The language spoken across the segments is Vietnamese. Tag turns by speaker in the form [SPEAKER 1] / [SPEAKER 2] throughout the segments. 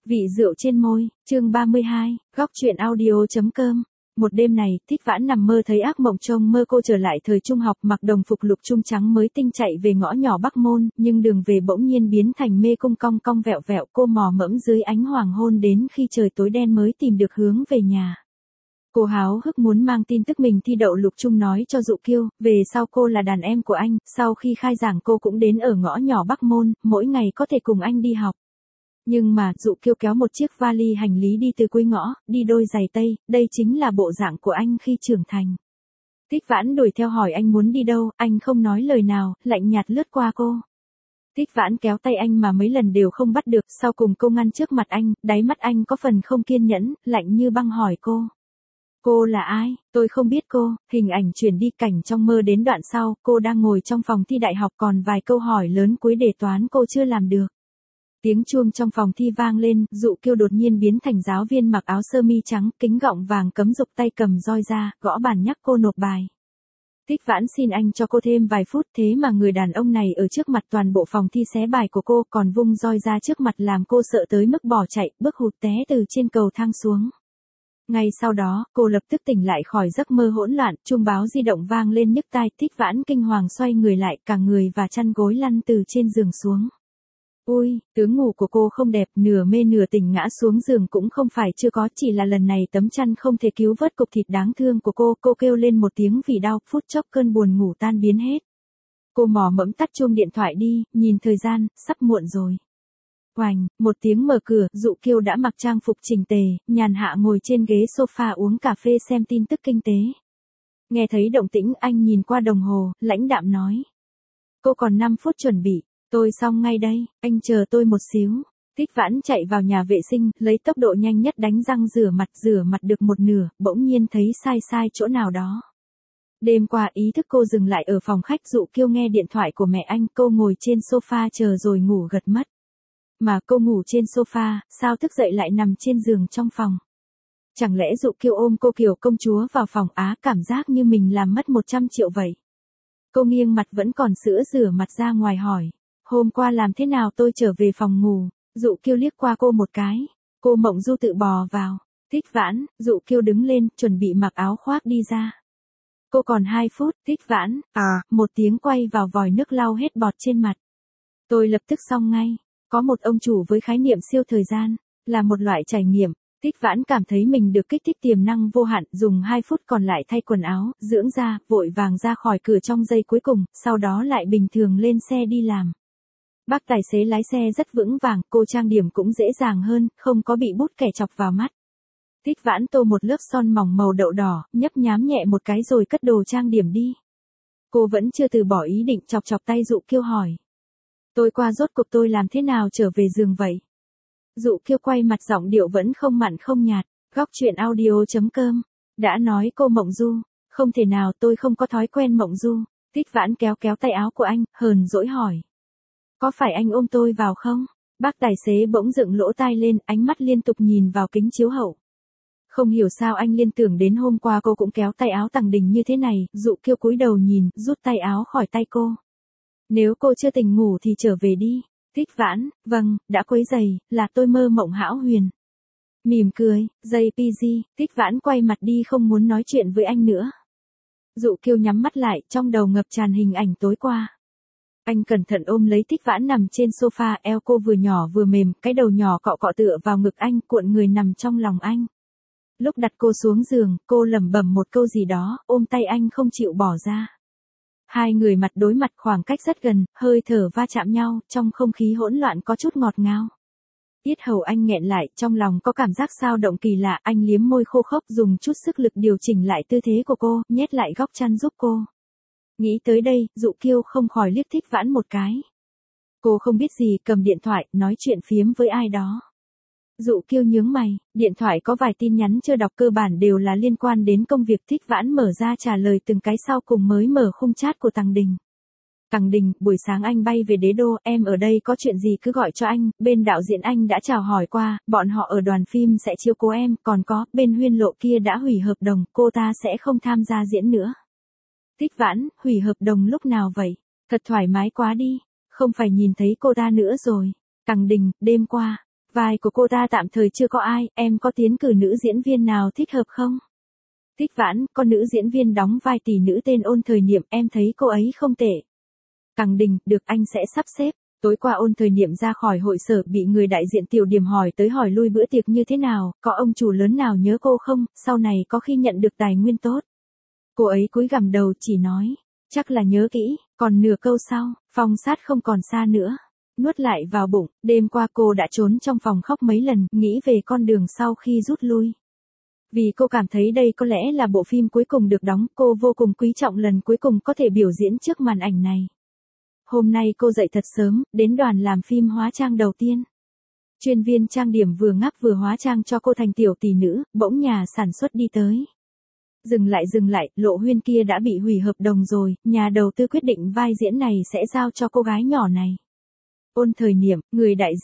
[SPEAKER 1] Vị rượu trên môi, chương 32, góc chuyện audio.com. Một đêm này, Thích Vãn nằm mơ thấy ác mộng trông mơ cô trở lại thời trung học mặc đồng phục lục trung trắng mới tinh chạy về ngõ nhỏ Bắc Môn, nhưng đường về bỗng nhiên biến thành mê cung cong cong vẹo vẹo, cô mò mẫm dưới ánh hoàng hôn đến khi trời tối đen mới tìm được hướng về nhà. Cô háo hức muốn mang tin tức mình thi đậu lục trung nói cho Dụ Kiêu, về sau cô là đàn em của anh, sau khi khai giảng cô cũng đến ở ngõ nhỏ Bắc Môn, mỗi ngày có thể cùng anh đi học. Nhưng mà, Dụ Kiêu kéo một chiếc vali hành lý đi từ cuối ngõ, đi đôi giày tây, đây chính là bộ dạng của anh khi trưởng thành. Thích Vãn đuổi theo hỏi anh muốn đi đâu, anh không nói lời nào, lạnh nhạt lướt qua cô. Thích Vãn kéo tay anh mà mấy lần đều không bắt được, sau cùng cô ngăn trước mặt anh, đáy mắt anh có phần không kiên nhẫn, lạnh như băng hỏi cô. Cô là ai? Tôi không biết cô. Hình ảnh chuyển đi, cảnh trong mơ đến đoạn sau, cô đang ngồi trong phòng thi đại học, còn vài câu hỏi lớn cuối đề toán cô chưa làm được. Tiếng chuông trong phòng thi vang lên, Dụ Kiêu đột nhiên biến thành giáo viên mặc áo sơ mi trắng, kính gọng vàng cấm dục, tay cầm roi ra, gõ bàn nhắc cô nộp bài. Thích Vãn xin anh cho cô thêm vài phút, thế mà người đàn ông này ở trước mặt toàn bộ phòng thi xé bài của cô, còn vung roi ra trước mặt làm cô sợ tới mức bỏ chạy, bước hụt té từ trên cầu thang xuống. Ngay sau đó, cô lập tức tỉnh lại khỏi giấc mơ hỗn loạn, chuông báo di động vang lên nhức tai, Thích Vãn kinh hoàng xoay người lại, cả người và chăn gối lăn từ trên giường xuống. Ui, tướng ngủ của cô không đẹp, nửa mê nửa tỉnh ngã xuống giường cũng không phải chưa có, chỉ là lần này tấm chăn không thể cứu vớt cục thịt đáng thương của cô kêu lên một tiếng vì đau, phút chốc cơn buồn ngủ tan biến hết. Cô mò mẫm tắt chuông điện thoại đi, nhìn thời gian, sắp muộn rồi. Oành, một tiếng mở cửa, Dụ Kiêu đã mặc trang phục chỉnh tề, nhàn hạ ngồi trên ghế sofa uống cà phê xem tin tức kinh tế. Nghe thấy động tĩnh, anh nhìn qua đồng hồ, lãnh đạm nói. Cô còn 5 phút chuẩn bị, tôi xong ngay đây, anh chờ tôi một xíu. Thích Vãn chạy vào nhà vệ sinh, lấy tốc độ nhanh nhất đánh răng rửa mặt được một nửa, bỗng nhiên thấy sai chỗ nào đó. Đêm qua ý thức cô dừng lại ở phòng khách, Dụ Kiêu nghe điện thoại của mẹ anh, cô ngồi trên sofa chờ rồi ngủ gật mất. Mà cô ngủ trên sofa, sao thức dậy lại nằm trên giường trong phòng? Chẳng lẽ Dụ Kiêu ôm cô kiểu công chúa vào phòng, cảm giác như mình làm mất 100 triệu vậy? Cô nghiêng mặt vẫn còn sữa rửa mặt ra ngoài hỏi. Hôm qua làm thế nào? Tôi trở về phòng ngủ. Dụ Kiêu liếc qua cô một cái. Cô Mộng Du tự bò vào. Thích Vãn, Dụ Kiêu đứng lên, chuẩn bị mặc áo khoác đi ra. Cô còn 2 phút, Thích Vãn, một tiếng quay vào vòi nước lau hết bọt trên mặt. Tôi lập tức xong ngay. Có một ông chủ với khái niệm siêu thời gian, là một loại trải nghiệm. Thích Vãn cảm thấy mình được kích thích tiềm năng vô hạn, dùng 2 phút còn lại thay quần áo, dưỡng da, vội vàng ra khỏi cửa trong giây cuối cùng, sau đó lại bình thường lên xe đi làm. Bác tài xế lái xe rất vững vàng, cô trang điểm cũng dễ dàng hơn, không có bị bút kẻ chọc vào mắt. Thích Vãn tô một lớp son mỏng màu đậu đỏ, nhấp nhám nhẹ một cái rồi cất đồ trang điểm đi. Cô vẫn chưa từ bỏ ý định, chọc tay Dụ Kiêu hỏi. Tôi qua rốt cuộc tôi làm thế nào trở về giường vậy? Dụ Kiêu quay mặt, giọng điệu vẫn không mặn không nhạt. Góc chuyện audio.com. Đã nói cô Mộng Du. Không thể nào, tôi không có thói quen Mộng Du. Thích Vãn kéo tay áo của anh, hờn dỗi hỏi. Có phải anh ôm tôi vào không? Bác tài xế bỗng dựng lỗ tai lên, ánh mắt liên tục nhìn vào kính chiếu hậu. Không hiểu sao anh liên tưởng đến hôm qua cô cũng kéo tay áo Tằng Đình như thế này. Dụ Kiêu cúi đầu nhìn, rút tay áo khỏi tay cô. Nếu cô chưa tỉnh ngủ thì trở về đi. Thích Vãn, vâng, đã quấy rầy, là tôi mơ mộng hão huyền. Mỉm cười, JPG, Thích Vãn quay mặt đi không muốn nói chuyện với anh nữa. Dụ Kiêu nhắm mắt lại, trong đầu ngập tràn hình ảnh tối qua. Anh cẩn thận ôm lấy Thích Vãn nằm trên sofa, eo cô vừa nhỏ vừa mềm, cái đầu nhỏ cọ tựa vào ngực anh, cuộn người nằm trong lòng anh. Lúc đặt cô xuống giường, cô lẩm bẩm một câu gì đó, ôm tay anh không chịu bỏ ra. Hai người mặt đối mặt, khoảng cách rất gần, hơi thở va chạm nhau, trong không khí hỗn loạn có chút ngọt ngào. Yết hầu anh nghẹn lại, trong lòng có cảm giác dao động kỳ lạ, anh liếm môi khô khốc, dùng chút sức lực điều chỉnh lại tư thế của cô, nhét lại góc chăn giúp cô. Nghĩ tới đây, Dụ Kiêu không khỏi liếc Thích Vãn một cái. Cô không biết gì, cầm điện thoại, nói chuyện phiếm với ai đó. Dụ Kiêu nhướng mày, điện thoại có vài tin nhắn chưa đọc, cơ bản đều là liên quan đến công việc. Thích Vãn mở ra trả lời từng cái, sau cùng mới mở khung chat của Tằng Đình. Tằng Đình, buổi sáng anh bay về Đế Đô, em ở đây, có chuyện gì cứ gọi cho anh, bên đạo diễn anh đã chào hỏi qua, bọn họ ở đoàn phim sẽ chiếu cố em, còn có, bên Huyên Lộ kia đã hủy hợp đồng, cô ta sẽ không tham gia diễn nữa. Thích Vãn, hủy hợp đồng lúc nào vậy? Thật thoải mái quá đi, không phải nhìn thấy cô ta nữa rồi. Tằng Đình, đêm qua. Vai của cô ta tạm thời chưa có ai, em có tiến cử nữ diễn viên nào thích hợp không? Tích Vãn, có nữ diễn viên đóng vai tỷ nữ tên Ôn Thời Niệm, em thấy cô ấy không tệ. Cằng Đình, được anh sẽ sắp xếp. Tối qua Ôn Thời Niệm ra khỏi hội sở bị người đại diện Tiểu Điểm hỏi tới hỏi lui bữa tiệc như thế nào, có ông chủ lớn nào nhớ cô không, sau này có khi nhận được tài nguyên tốt. Cô ấy cúi gằm đầu chỉ nói, chắc là nhớ kỹ, còn nửa câu sau, Phong Sát không còn xa nữa. Nuốt lại vào bụng, đêm qua cô đã trốn trong phòng khóc mấy lần, nghĩ về con đường sau khi rút lui. Vì cô cảm thấy đây có lẽ là bộ phim cuối cùng được đóng, cô vô cùng quý trọng lần cuối cùng có thể biểu diễn trước màn ảnh này. Hôm nay cô dậy thật sớm, đến đoàn làm phim hóa trang đầu tiên. Chuyên viên trang điểm vừa ngáp vừa hóa trang cho cô thành tiểu tỷ nữ, bỗng nhà sản xuất đi tới. Dừng lại, Lộ Huyên kia đã bị hủy hợp đồng rồi, nhà đầu tư quyết định vai diễn này sẽ giao cho cô gái nhỏ này. Ôn Thời Niệm, người đại diện, ...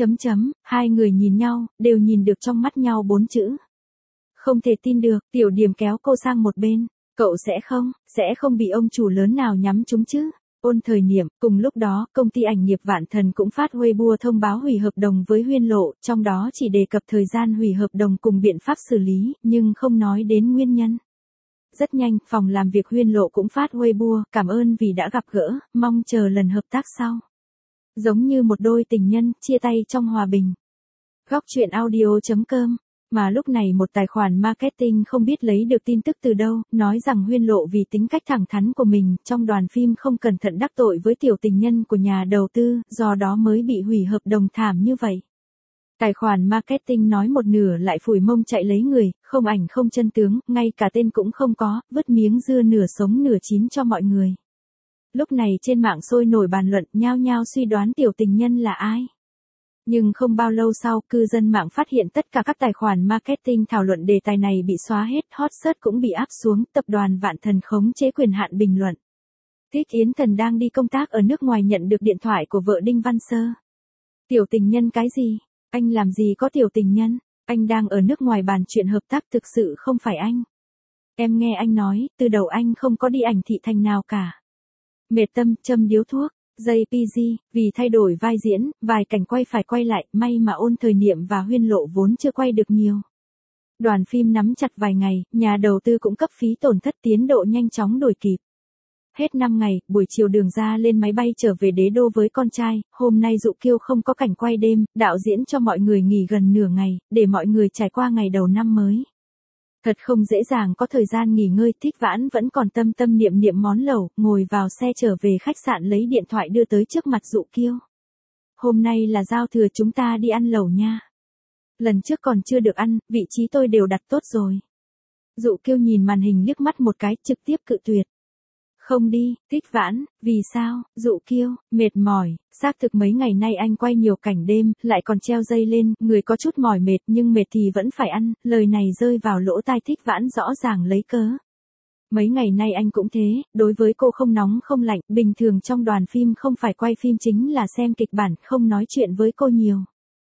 [SPEAKER 1] hai người nhìn nhau, đều nhìn được trong mắt nhau 4 chữ. Không thể tin được, Tiểu Điểm kéo cô sang một bên, cậu sẽ không bị ông chủ lớn nào nhắm trúng chứ. Ôn Thời Niệm, cùng lúc đó, công ty ảnh nghiệp Vạn Thần cũng phát Weibo thông báo hủy hợp đồng với Huyên Lộ, trong đó chỉ đề cập thời gian hủy hợp đồng cùng biện pháp xử lý, nhưng không nói đến nguyên nhân. Rất nhanh, phòng làm việc Huyên Lộ cũng phát Weibo, cảm ơn vì đã gặp gỡ, mong chờ lần hợp tác sau. Giống như một đôi tình nhân, chia tay trong hòa bình. Góc truyện audio.com. Mà lúc này một tài khoản marketing không biết lấy được tin tức từ đâu, nói rằng Huyên Lộ vì tính cách thẳng thắn của mình, trong đoàn phim không cẩn thận đắc tội với tiểu tình nhân của nhà đầu tư, do đó mới bị hủy hợp đồng thảm như vậy. Tài khoản marketing nói một nửa lại phủi mông chạy lấy người, không ảnh không chân tướng, ngay cả tên cũng không có, vứt miếng dưa nửa sống nửa chín cho mọi người. Lúc này trên mạng sôi nổi bàn luận, nhao nhao suy đoán tiểu tình nhân là ai. Nhưng không bao lâu sau, cư dân mạng phát hiện tất cả các tài khoản marketing thảo luận đề tài này bị xóa hết, hot search cũng bị áp xuống, tập đoàn Vạn Thần khống chế quyền hạn bình luận. Thích Yến Thần đang đi công tác ở nước ngoài nhận được điện thoại của vợ Đinh Văn Sơ. Tiểu tình nhân cái gì? Anh làm gì có tiểu tình nhân? Anh đang ở nước ngoài bàn chuyện hợp tác, thực sự không phải anh. Em nghe anh nói, từ đầu anh không có đi ảnh thị thành nào cả. Mệt tâm, châm điếu thuốc. JPG, vì thay đổi vai diễn, vài cảnh quay phải quay lại, may mà Ôn Thời Niệm và Huyên Lộ vốn chưa quay được nhiều. Đoàn phim nắm chặt vài ngày, nhà đầu tư cũng cấp phí tổn thất, tiến độ nhanh chóng đuổi kịp. Hết 5 ngày, buổi chiều Đường Ra lên máy bay trở về đế đô với con trai, hôm nay Dụ Kiêu không có cảnh quay đêm, đạo diễn cho mọi người nghỉ gần nửa ngày, để mọi người trải qua ngày đầu năm mới. Thật không dễ dàng có thời gian nghỉ ngơi, Thích Vãn vẫn còn tâm tâm niệm niệm món lẩu, ngồi vào xe trở về khách sạn lấy điện thoại đưa tới trước mặt Dụ Kiêu. Hôm nay là giao thừa, chúng ta đi ăn lẩu nha. Lần trước còn chưa được ăn, vị trí tôi đều đặt tốt rồi. Dụ Kiêu nhìn màn hình liếc mắt một cái, trực tiếp cự tuyệt. Không đi. Thích Vãn, vì sao? Dụ Kiêu, mệt mỏi, xác thực mấy ngày nay anh quay nhiều cảnh đêm, lại còn treo dây lên, người có chút mỏi mệt nhưng mệt thì vẫn phải ăn, lời này rơi vào lỗ tai Thích Vãn rõ ràng lấy cớ. Mấy ngày nay anh cũng thế, đối với cô không nóng không lạnh, bình thường trong đoàn phim không phải quay phim chính là xem kịch bản, không nói chuyện với cô nhiều.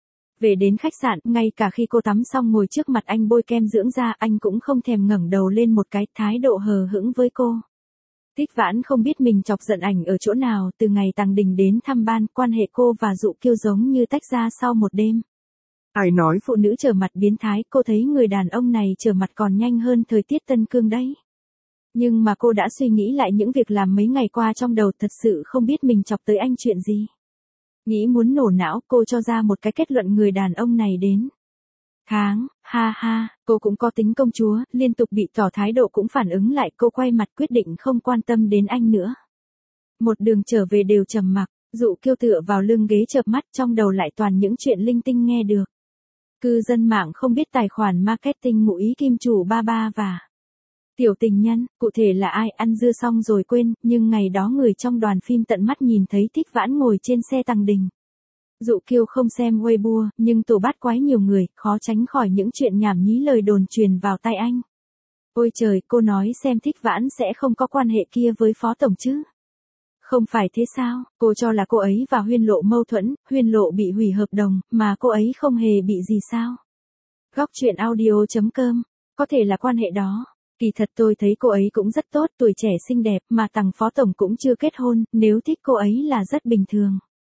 [SPEAKER 1] Về đến khách sạn, ngay cả khi cô tắm xong ngồi trước mặt anh bôi kem dưỡng da, anh cũng không thèm ngẩng đầu lên một cái, thái độ hờ hững với cô. Thích Vãn không biết mình chọc giận ảnh ở chỗ nào, từ ngày Tằng Đình đến thăm ban, quan hệ cô và Dụ Kiêu giống như tách ra sau một đêm. Ai nói phụ nữ trở mặt biến thái, cô thấy người đàn ông này trở mặt còn nhanh hơn thời tiết Tân Cương đấy. Nhưng mà cô đã suy nghĩ lại những việc làm mấy ngày qua trong đầu, thật sự không biết mình chọc tới anh chuyện gì. Nghĩ muốn nổ não, cô cho ra một cái kết luận, người đàn ông này đến tháng, ha ha, cô cũng có tính công chúa, liên tục bị tỏ thái độ cũng phản ứng lại, cô quay mặt quyết định không quan tâm đến anh nữa. Một đường trở về đều trầm mặc, Dụ Kiêu tựa vào lưng ghế chợp mắt, trong đầu lại toàn những chuyện linh tinh nghe được. Cư dân mạng không biết tài khoản marketing ngụ ý kim chủ ba ba và tiểu tình nhân, cụ thể là ai, ăn dưa xong rồi quên, nhưng ngày đó người trong đoàn phim tận mắt nhìn thấy Thích Vãn ngồi trên xe Tằng Đình. Dụ Kiêu không xem Weibo, nhưng tổ bát quái nhiều người, khó tránh khỏi những chuyện nhảm nhí lời đồn truyền vào tai anh. Ôi trời, cô nói xem Thích Vãn sẽ không có quan hệ kia với phó tổng chứ? Không phải thế sao, cô cho là cô ấy và Huyên Lộ mâu thuẫn, Huyên Lộ bị hủy hợp đồng, mà cô ấy không hề bị gì sao? Góc truyện audio.com, có thể là quan hệ đó. Kỳ thật tôi thấy cô ấy cũng rất tốt, tuổi trẻ xinh đẹp, mà Tằng phó tổng cũng chưa kết hôn, nếu thích cô ấy là rất bình thường.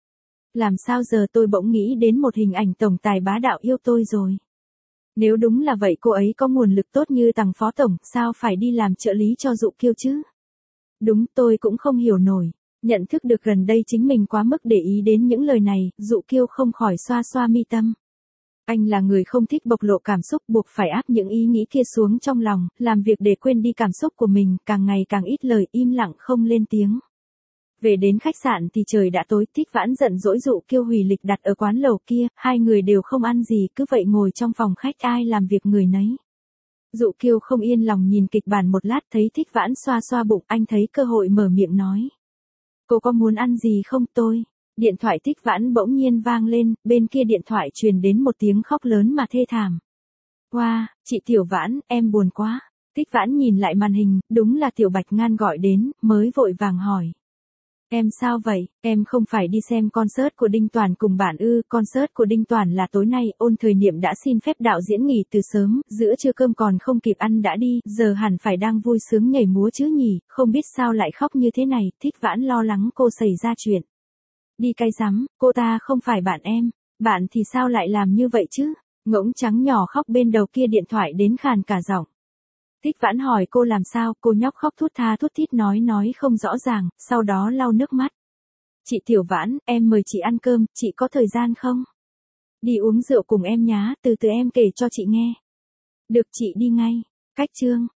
[SPEAKER 1] Làm sao giờ tôi bỗng nghĩ đến một hình ảnh tổng tài bá đạo yêu tôi rồi. Nếu đúng là vậy cô ấy có nguồn lực tốt như Tằng phó tổng, sao phải đi làm trợ lý cho Dụ Kiêu chứ? Đúng, tôi cũng không hiểu nổi. Nhận thức được gần đây chính mình quá mức để ý đến những lời này, Dụ Kiêu không khỏi xoa xoa mi tâm. Anh là người không thích bộc lộ cảm xúc, buộc phải áp những ý nghĩ kia xuống trong lòng, làm việc để quên đi cảm xúc của mình, càng ngày càng ít lời, im lặng không lên tiếng. Về đến khách sạn thì trời đã tối, Thích Vãn giận dỗi Dụ Kiêu hủy lịch đặt ở quán lẩu kia, hai người đều không ăn gì, cứ vậy ngồi trong phòng khách ai làm việc người nấy. Dụ Kiêu không yên lòng nhìn kịch bản một lát, thấy Thích Vãn xoa xoa bụng, anh thấy cơ hội mở miệng nói. Cô có muốn ăn gì không tôi? Điện thoại Thích Vãn bỗng nhiên vang lên, bên kia điện thoại truyền đến một tiếng khóc lớn mà thê thảm. Wow, chị Tiểu Vãn, em buồn quá. Thích Vãn nhìn lại màn hình, đúng là Tiểu Bạch Ngan gọi đến, mới vội vàng hỏi. Em sao vậy, em không phải đi xem concert của Đinh Toàn cùng bạn ư? Concert của Đinh Toàn là tối nay, Ôn Thời Niệm đã xin phép đạo diễn nghỉ từ sớm, giữa trưa cơm còn không kịp ăn đã đi, giờ hẳn phải đang vui sướng nhảy múa chứ nhỉ, không biết sao lại khóc như thế này. Thích Vãn lo lắng cô xảy ra chuyện. Đi cay rắm, cô ta không phải bạn em, bạn thì sao lại làm như vậy chứ? Ngỗng trắng nhỏ khóc bên đầu kia điện thoại đến khàn cả giọng. Thích Vãn hỏi cô làm sao, cô nhóc khóc thút tha thút thít nói không rõ ràng, sau đó lau nước mắt. Chị Tiểu Vãn, em mời chị ăn cơm, chị có thời gian không? Đi uống rượu cùng em nhá, từ từ em kể cho chị nghe. Được chị đi ngay. Cách chương.